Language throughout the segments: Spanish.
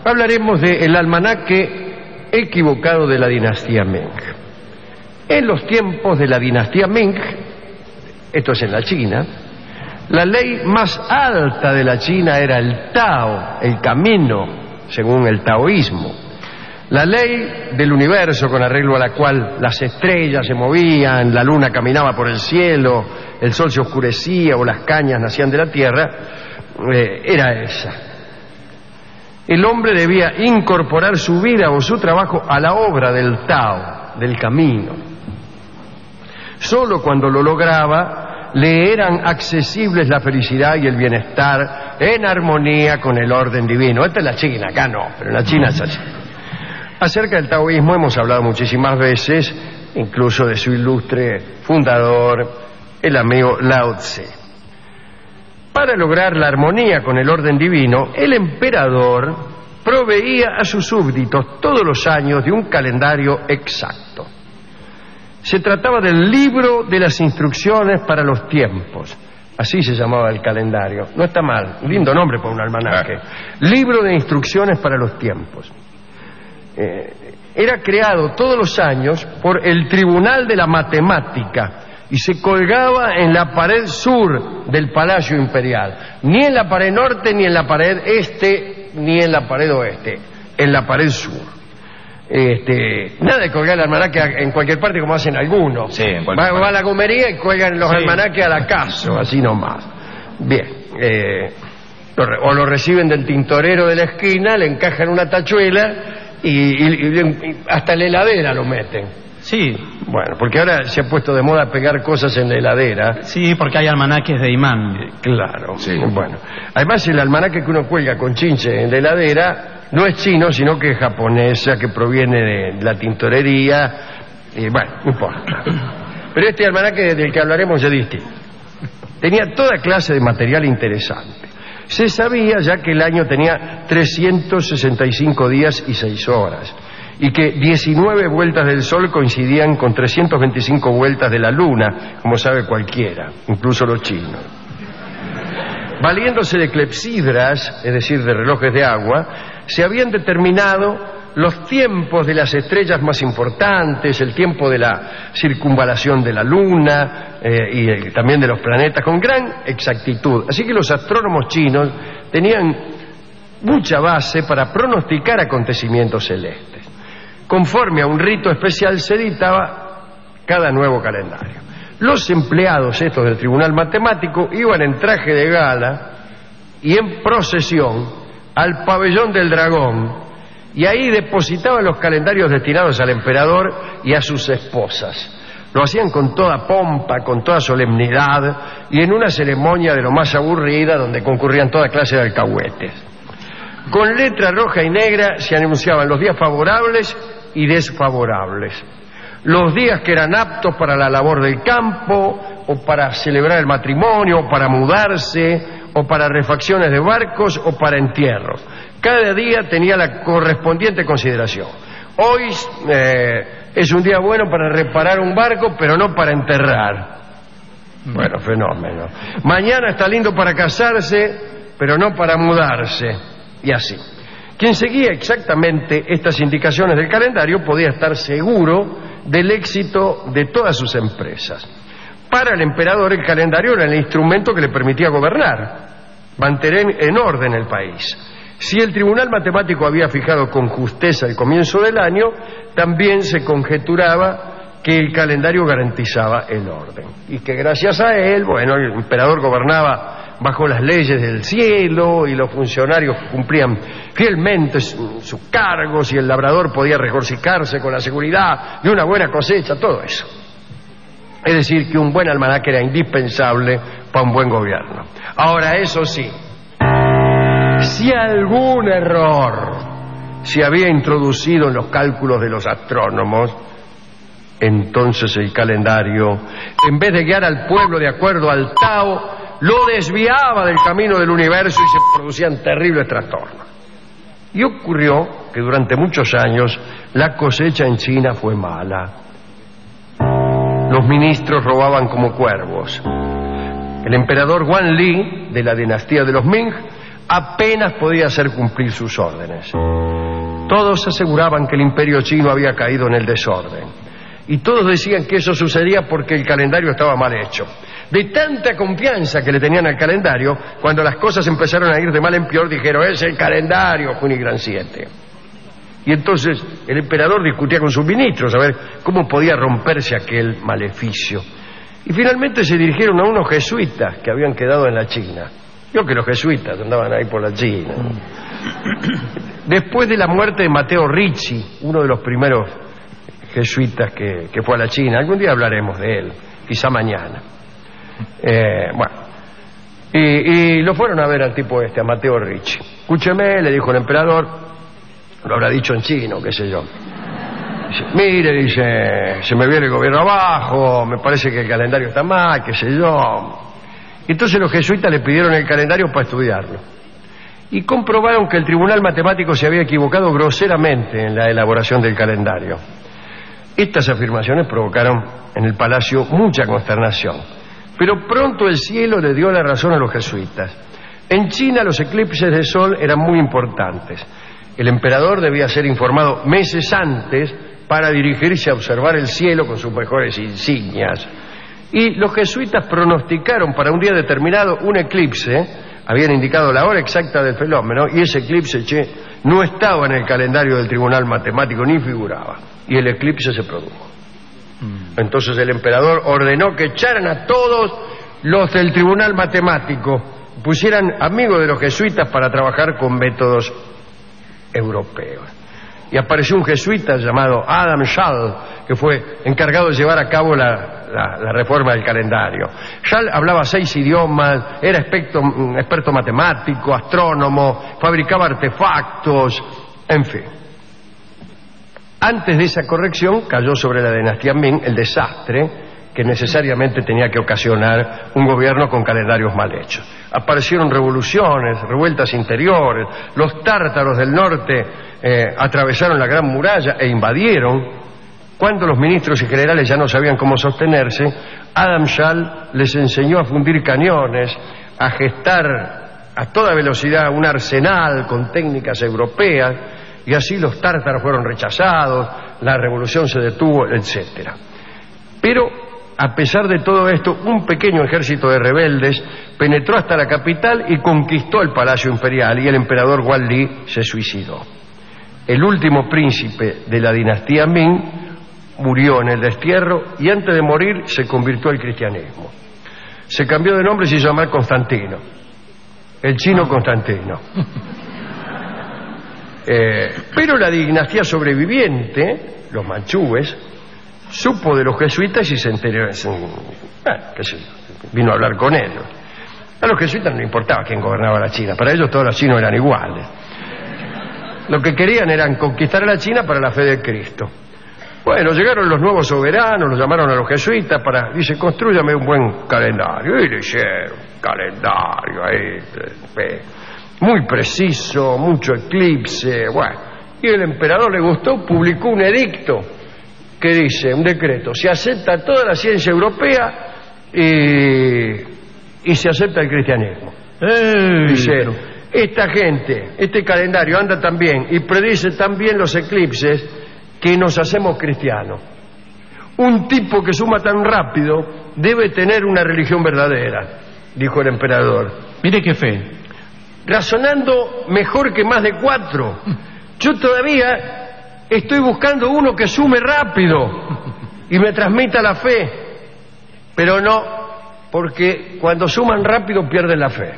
hablaremos del almanaque equivocado de la dinastía Ming. En los tiempos de la dinastía Ming, esto es en la China, la ley más alta de la China era el Tao, el camino, según el taoísmo. La ley del universo, con arreglo a la cual las estrellas se movían, la luna caminaba por el cielo, el sol se oscurecía o las cañas nacían de la tierra, era esa. El hombre debía incorporar su vida o su trabajo a la obra del Tao, del camino. Solo cuando lo lograba le eran accesibles la felicidad y el bienestar en armonía con el orden divino. Esta es la China, acá no, pero en la China es así. Acerca del taoísmo hemos hablado muchísimas veces, incluso de su ilustre fundador, el amigo Lao Tse. Para lograr la armonía con el orden divino, el emperador proveía a sus súbditos todos los años de un calendario exacto. Se trataba del libro de las instrucciones para los tiempos. Así se llamaba el calendario. No está mal, un lindo nombre para un almanaque. Libro de instrucciones para los tiempos. Era creado todos los años por el Tribunal de la Matemática y se colgaba en la pared sur del Palacio Imperial. Ni en la pared norte, ni en la pared este, ni en la pared oeste. En la pared sur. Nada de colgar el almanaque en cualquier parte como hacen algunos. Sí, va a la gomería y cuelgan los almanaques al acaso, así nomás. Bien. O lo reciben del tintorero de la esquina, le encajan una tachuela y hasta en la heladera lo meten. Sí. Bueno, porque ahora se ha puesto de moda pegar cosas en la heladera. Sí, porque hay almanaques de imán. Claro. Sí. Bueno, además el almanaque que uno cuelga con chinche en la heladera no es chino, sino que es japonesa, que proviene de la tintorería. Y bueno, no importa. Pero este almanaque del que hablaremos es distinto. Tenía toda clase de material interesante. Se sabía ya que el año tenía 365 días y 6 horas, y que 19 vueltas del Sol coincidían con 325 vueltas de la Luna, como sabe cualquiera, incluso los chinos. Valiéndose de clepsidras, es decir, de relojes de agua, se habían determinado los tiempos de las estrellas más importantes, el tiempo de la circunvalación de la Luna y también de los planetas, con gran exactitud. Así que los astrónomos chinos tenían mucha base para pronosticar acontecimientos celestes. Conforme a un rito especial se editaba cada nuevo calendario. Los empleados estos del Tribunal Matemático iban en traje de gala y en procesión al pabellón del dragón, y ahí depositaban los calendarios destinados al emperador y a sus esposas. Lo hacían con toda pompa, con toda solemnidad y en una ceremonia de lo más aburrida donde concurrían toda clase de alcahuetes. Con letra roja y negra se anunciaban los días favorables y desfavorables, los días que eran aptos para la labor del campo o para celebrar el matrimonio o para mudarse o para refacciones de barcos o para entierros. Cada día tenía la correspondiente consideración. Hoy es un día bueno para reparar un barco, pero no para enterrar. Bueno, fenómeno. Mañana está lindo para casarse, pero no para mudarse. Y así. Quien seguía exactamente estas indicaciones del calendario podía estar seguro del éxito de todas sus empresas. Para el emperador el calendario era el instrumento que le permitía gobernar, mantener en orden el país. Si el Tribunal Matemático había fijado con justeza el comienzo del año, también se conjeturaba que el calendario garantizaba el orden y que gracias a él, bueno, el emperador gobernaba bajo las leyes del cielo y los funcionarios cumplían fielmente sus cargos y el labrador podía regocijarse con la seguridad de una buena cosecha, todo eso. Es decir, que un buen almanaque era indispensable para un buen gobierno. Ahora, eso sí, si algún error se había introducido en los cálculos de los astrónomos, entonces el calendario, en vez de guiar al pueblo de acuerdo al Tao, lo desviaba del camino del universo y se producían terribles trastornos. Y ocurrió que durante muchos años la cosecha en China fue mala. Los ministros robaban como cuervos. El emperador Wanli, de la dinastía de los Ming, apenas podía hacer cumplir sus órdenes. Todos aseguraban que el imperio chino había caído en el desorden, y todos decían que eso sucedía porque el calendario estaba mal hecho. De tanta confianza que le tenían al calendario, cuando las cosas empezaron a ir de mal en peor, dijeron: es el calendario, Junigran 7. Y entonces el emperador discutía con sus ministros a ver cómo podía romperse aquel maleficio. Y finalmente se dirigieron a unos jesuitas que habían quedado en la China. Yo que los jesuitas andaban ahí por la China. Después de la muerte de Matteo Ricci, uno de los primeros jesuitas que fue a la China, algún día hablaremos de él, quizá mañana. Y lo fueron a ver al tipo a Matteo Ricci. Escúcheme, le dijo el emperador, lo habrá dicho en chino, qué sé yo. Dice, mire, dice, se me viene el gobierno abajo, me parece que el calendario está mal, qué sé yo. Y entonces los jesuitas le pidieron el calendario para estudiarlo. Y comprobaron que el tribunal matemático se había equivocado groseramente en la elaboración del calendario. Estas afirmaciones provocaron en el palacio mucha consternación. Pero pronto el cielo le dio la razón a los jesuitas. En China los eclipses de sol eran muy importantes. El emperador debía ser informado meses antes para dirigirse a observar el cielo con sus mejores insignias. Y los jesuitas pronosticaron para un día determinado un eclipse, habían indicado la hora exacta del fenómeno, y ese eclipse, no estaba en el calendario del tribunal matemático, ni figuraba. Y el eclipse se produjo. Entonces el emperador ordenó que echaran a todos los del tribunal matemático, pusieran amigos de los jesuitas para trabajar con métodos europeos. Y apareció un jesuita llamado Adam Schall, que fue encargado de llevar a cabo la reforma del calendario. Schall hablaba 6 idiomas, era experto matemático, astrónomo, fabricaba artefactos, en fin. Antes de esa corrección cayó sobre la dinastía Ming el desastre que necesariamente tenía que ocasionar un gobierno con calendarios mal hechos. Aparecieron revoluciones, revueltas interiores, los tártaros del norte atravesaron la Gran Muralla e invadieron. Cuando los ministros y generales ya no sabían cómo sostenerse, Adam Schall les enseñó a fundir cañones, a gestar a toda velocidad un arsenal con técnicas europeas, y así los tártaros fueron rechazados, la revolución se detuvo, etc. Pero, a pesar de todo esto, un pequeño ejército de rebeldes penetró hasta la capital y conquistó el palacio imperial, y el emperador Guanli se suicidó. El último príncipe de la dinastía Ming murió en el destierro y antes de morir se convirtió al cristianismo. Se cambió de nombre y se llamó Constantino, el chino Constantino. Pero la dinastía sobreviviente, los manchúes, supo de los jesuitas y se enteró, vino a hablar con ellos. A los jesuitas no les importaba quién gobernaba la China, para ellos todos los chinos eran iguales. Lo que querían era conquistar a la China para la fe de Cristo. Bueno, llegaron los nuevos soberanos, los llamaron a los jesuitas dice, constrúyame un buen calendario. Y le hicieron un calendario ahí, muy preciso, mucho eclipse, bueno. Y el emperador le gustó, publicó un edicto que dice, un decreto, se acepta toda la ciencia europea y se acepta el cristianismo. Dice, esta gente, este calendario anda tan bien y predice tan bien los eclipses que nos hacemos cristianos. Un tipo que suma tan rápido debe tener una religión verdadera, dijo el emperador. Mire qué fe. Razonando mejor que más de 4. Yo todavía estoy buscando uno que sume rápido y me transmita la fe. Pero no, porque cuando suman rápido pierden la fe.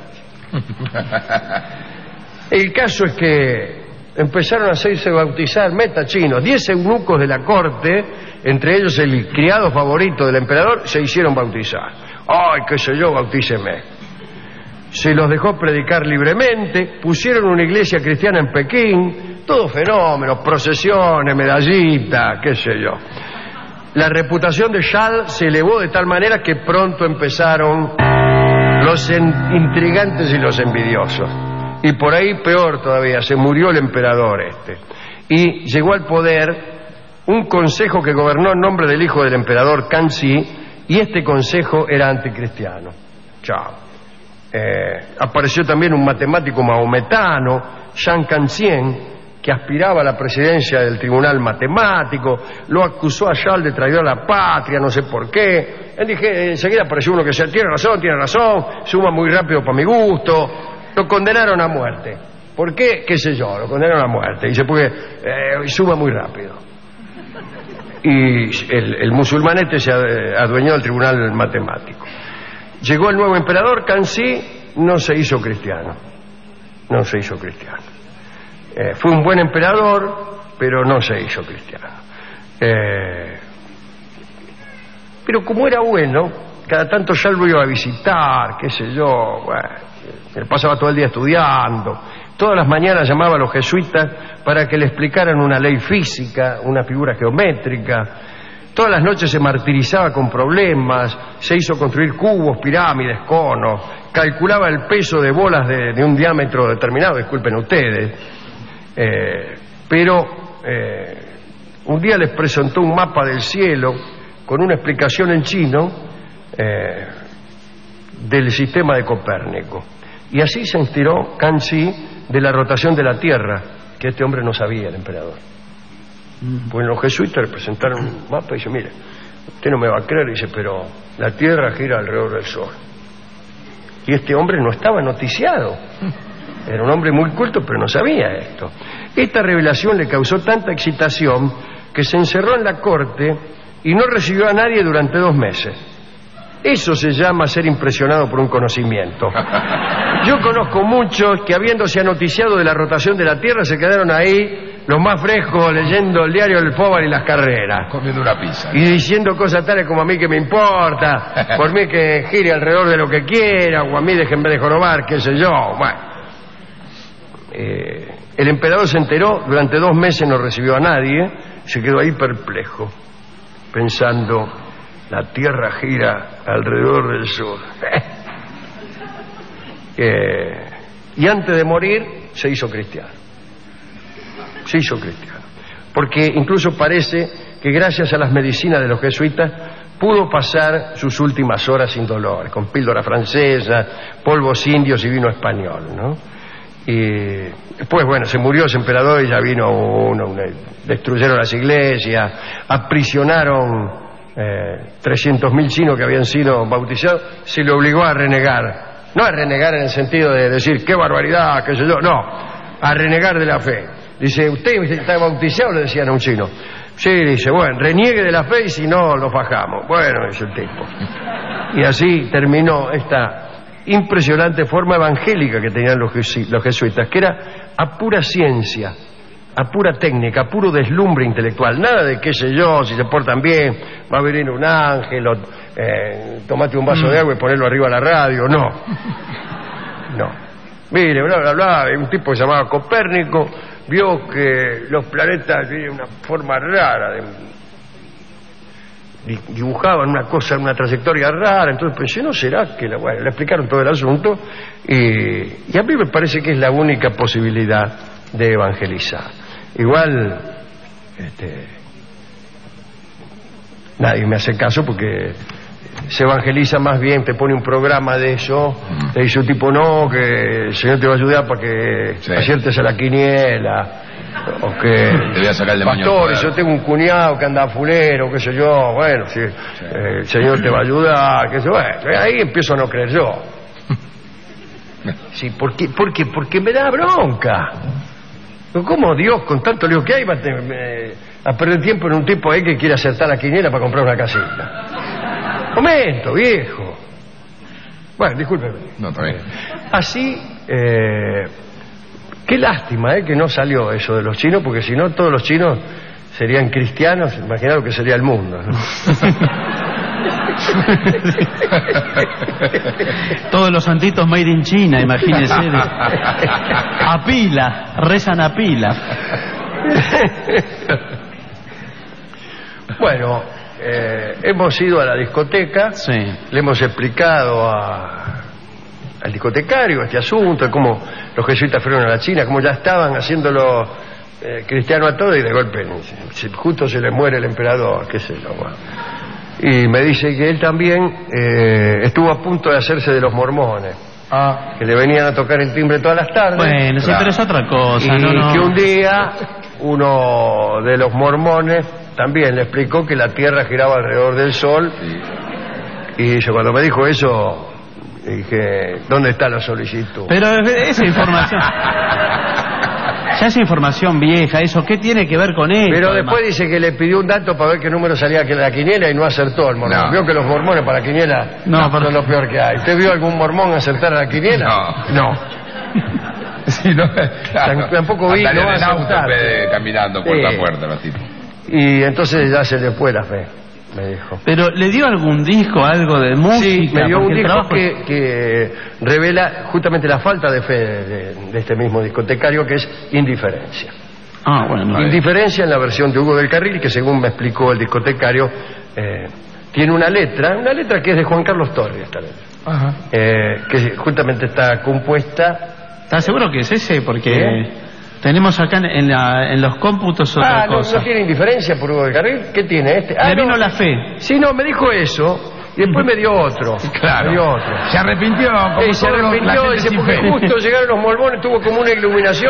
El caso es que empezaron a hacerse bautizar metachinos. 10 eunucos de la corte, entre ellos el criado favorito del emperador, se hicieron bautizar. Ay, qué sé yo, bautíceme. Se los dejó predicar libremente, pusieron una iglesia cristiana en Pekín, todo fenómeno, procesiones, medallitas, qué sé yo. La reputación de Schall se elevó de tal manera que pronto empezaron los intrigantes y los envidiosos. Y por ahí peor todavía, se murió el emperador y llegó al poder un consejo que gobernó en nombre del hijo del emperador Kangxi, y este consejo era anticristiano. Chao. Apareció también un matemático mahometano, Jean Cancien, que aspiraba a la presidencia del tribunal matemático. Lo acusó a Charles de traidor a la patria, no sé por qué. Enseguida apareció uno que decía, tiene razón, suma muy rápido para mi gusto. Lo condenaron a muerte. ¿Por qué? Qué sé yo, lo condenaron a muerte. Dice, porque suma muy rápido. Y el musulmanete se adueñó del tribunal matemático. Llegó el nuevo emperador, Kanzi, no se hizo cristiano. Fue un buen emperador, pero no se hizo cristiano. Pero como era bueno, cada tanto ya lo iba a visitar, qué sé yo, bueno, él pasaba todo el día estudiando. Todas las mañanas llamaba a los jesuitas para que le explicaran una ley física, una figura geométrica. Todas las noches se martirizaba con problemas, se hizo construir cubos, pirámides, conos, calculaba el peso de bolas de un diámetro determinado, disculpen ustedes. Pero un día les presentó un mapa del cielo con una explicación en chino del sistema de Copérnico. Y así se inspiró Kanzi de la rotación de la Tierra, que este hombre no sabía, el emperador. Pues los jesuitas le presentaron un mapa y dice, mire, usted no me va a creer, dice, pero la Tierra gira alrededor del Sol. Y este hombre no estaba noticiado. Era un hombre muy culto, pero no sabía esto. Esta revelación le causó tanta excitación que se encerró en la corte y no recibió a nadie durante 2 meses. Eso se llama ser impresionado por un conocimiento. Yo conozco muchos que, habiéndose noticiado de la rotación de la Tierra, se quedaron ahí, los más frescos, leyendo el diario del Fóbar y las carreras. Comiendo una pizza. Y diciendo cosas tales como, a mí que me importa, por mí que gire alrededor de lo que quiera, o a mí déjenme de jorobar, qué sé yo. Bueno. El emperador se enteró, durante 2 meses no recibió a nadie, se quedó ahí perplejo, pensando, la Tierra gira alrededor del Sol. Y antes de morir se hizo cristiano. Porque incluso parece que gracias a las medicinas de los jesuitas pudo pasar sus últimas horas sin dolor, con píldora francesa, polvos indios y vino español, ¿no? Y después, bueno, se murió ese emperador y ya vino destruyeron las iglesias, aprisionaron 300.000 chinos que habían sido bautizados, se le obligó a renegar. No a renegar en el sentido de decir, qué barbaridad, qué sé yo, no, a renegar de la fe. Dice, ¿usted está bautizado? Le decían a un chino. Sí, dice, bueno, reniegue de la fe y si no, lo fajamos. Bueno, dice el tipo. Y así terminó esta impresionante forma evangélica que tenían los jesuitas, que era a pura ciencia, a pura técnica, a puro deslumbre intelectual. Nada de qué sé yo, si se portan bien, va a venir un ángel, o tomate un vaso de agua y ponerlo arriba a la radio. No. Mire, bla, bla, bla, un tipo que se llamaba Copérnico vio que los planetas tienen una forma rara, dibujaban una cosa, una trayectoria rara. Entonces pensé, ¿no será que bueno, le explicaron todo el asunto? Y a mí me parece que es la única posibilidad de evangelizar. Igual nadie me hace caso porque se evangeliza más bien, te pone un programa de eso, te dice un tipo, no, que el Señor te va a ayudar para que aciertes a la quiniela, o que te voy a sacar el demonio. Pastores, yo tengo un cuñado que anda fulero, qué sé yo, bueno, si el Señor te va a ayudar, qué sé yo, bueno, ahí empiezo a no creer yo. Sí, ¿por qué? Porque me da bronca. ¿Cómo Dios, con tanto lío que hay, va a perder tiempo en un tipo ahí que quiere acertar la quiniela para comprar una casita? Momento, viejo. Bueno, discúlpeme. No, está bien. Así, qué lástima que no salió eso de los chinos, porque si no todos los chinos serían cristianos. Imaginaos lo que sería el mundo, ¿no? Todos los santitos made in China, imagínense. A pila, rezan a pila. Bueno, hemos ido a la discoteca, Sí. le hemos explicado al discotecario este asunto, de cómo los jesuitas fueron a la China, cómo ya estaban haciéndolo cristiano a todo, y de golpe justo se le muere el emperador, qué sé yo. Bueno. Y me dice que él también estuvo a punto de hacerse de los mormones. que le venían a tocar el timbre todas las tardes. Bueno, sí, Claro. pero es otra cosa, Y no. que un día uno de los mormones también le explicó que la Tierra giraba alrededor del Sol. Y yo cuando me dijo eso, dije, ¿dónde está la solicitud? Pero esa información... Ya es información vieja, eso, ¿qué tiene que ver con esto? Pero además? después dice que le pidió un dato para ver qué número salía que la quiniela y no acertó el mormón. No. Vio que los mormones para la quiniela No, son lo peor que hay. ¿Usted vio algún mormón acertar a la quiniela? No. Sí, no, claro. Tampoco vi, Andarían no va a en auto acertar. en vez de caminando puerta Sí. a puerta los tipos. Y entonces ya se le fue la fe, me dijo. Pero ¿le dio algún disco, algo de música? Sí, me dio Porque un el disco trabajo- que revela justamente la falta de fe de este mismo discotecario, que es Indiferencia. Ah, bueno. Indiferencia en la versión de Hugo del Carril, que según me explicó el discotecario, tiene una letra que es de Juan Carlos Torri, esta letra. Ajá. Que justamente está compuesta. ¿Estás seguro que es ese? Porque ¿Qué? tenemos acá en los cómputos otra ¿no cosa. tiene indiferencia por Hugo del Carril? ¿Qué tiene este? Le vino no. la fe. Sí, no, me dijo eso y después me dio otro. Claro. Me dio otro. Se arrepintió, como Se todos los- la arrepintió, gente dice, sin porque fe. justo llegaron los mormones, tuvo como una iluminación.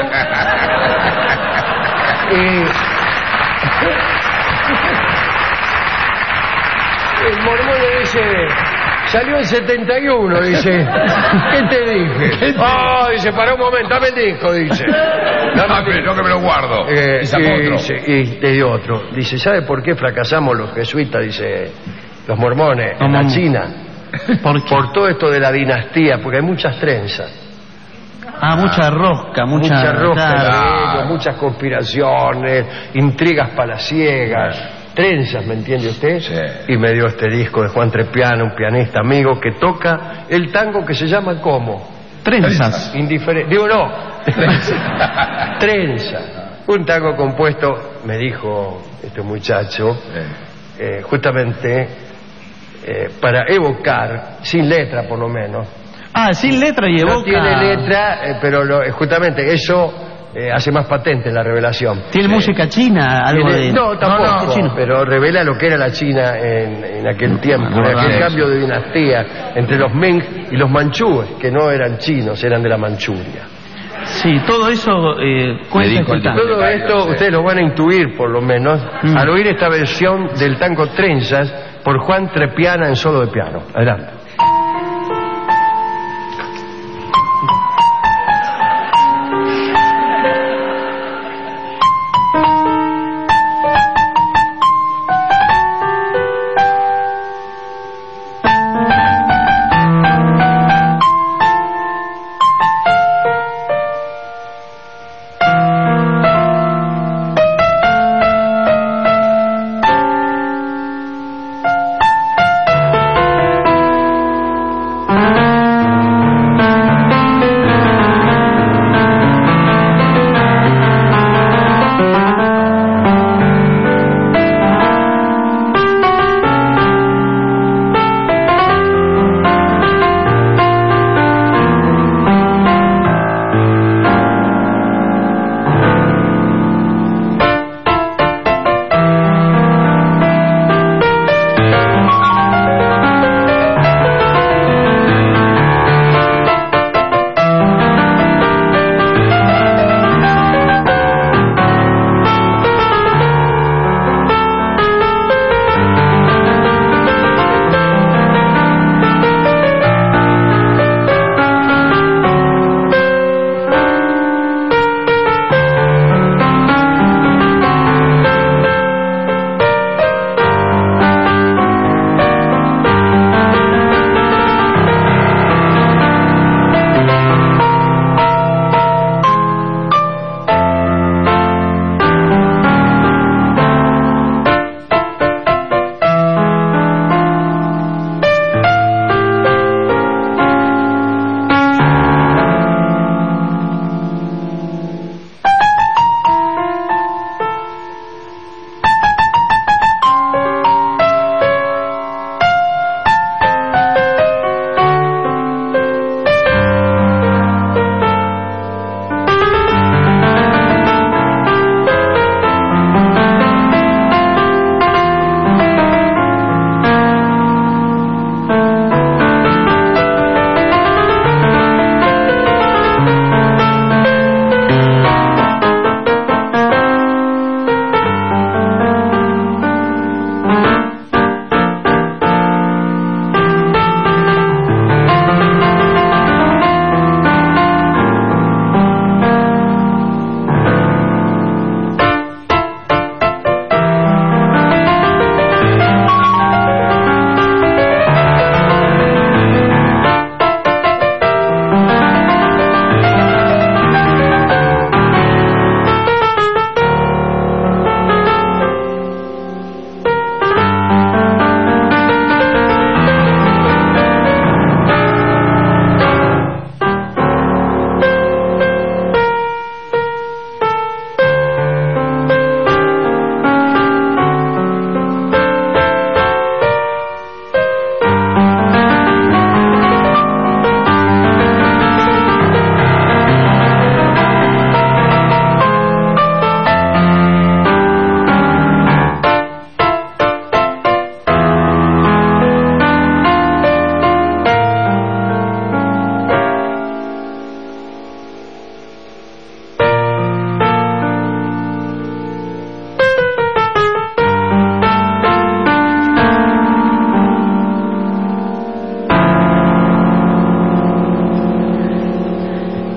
El mormón le dice, salió en 71, dice. ¿Qué te dije? Dice, para un momento, dame el disco, dice. No, que me lo guardo. Y sacó otro. Y te dio otro. Dice, ¿sabe por qué fracasamos los jesuitas? Dice, los mormones, en la ¿Cómo? China. ¿Por qué? Por todo esto de la dinastía, porque hay muchas trenzas. Mucha rosca, Mucha ropa, Claro. muchas conspiraciones, intrigas palaciegas, trenzas, ¿me entiende usted? Sí. Y me dio este disco de Juan Trepiano, un pianista amigo que toca el tango que se llama ¿cómo? Trenzas. Indiferente. Digo, no. Trenza. Un tango compuesto, me dijo este muchacho, justamente para evocar, sin letra por lo menos. Sin letra y evoca. No tiene letra, pero justamente eso hace más patente la revelación. ¿Tiene música china? Algo de... No, tampoco, chino. pero revela lo que era la China en aquel tiempo, no, en aquel eso. cambio de dinastía entre los Ming y los manchúes, que no eran chinos, eran de la Manchuria. Sí, todo eso cuenta dijo este el tango. Todo esto sí. ustedes lo van a intuir, por lo menos, al oír esta versión del tango Trenzas por Juan Trepiana en solo de piano. Adelante.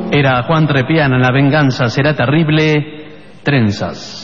Era Juan Trepiana, la venganza será terrible. Trenzas.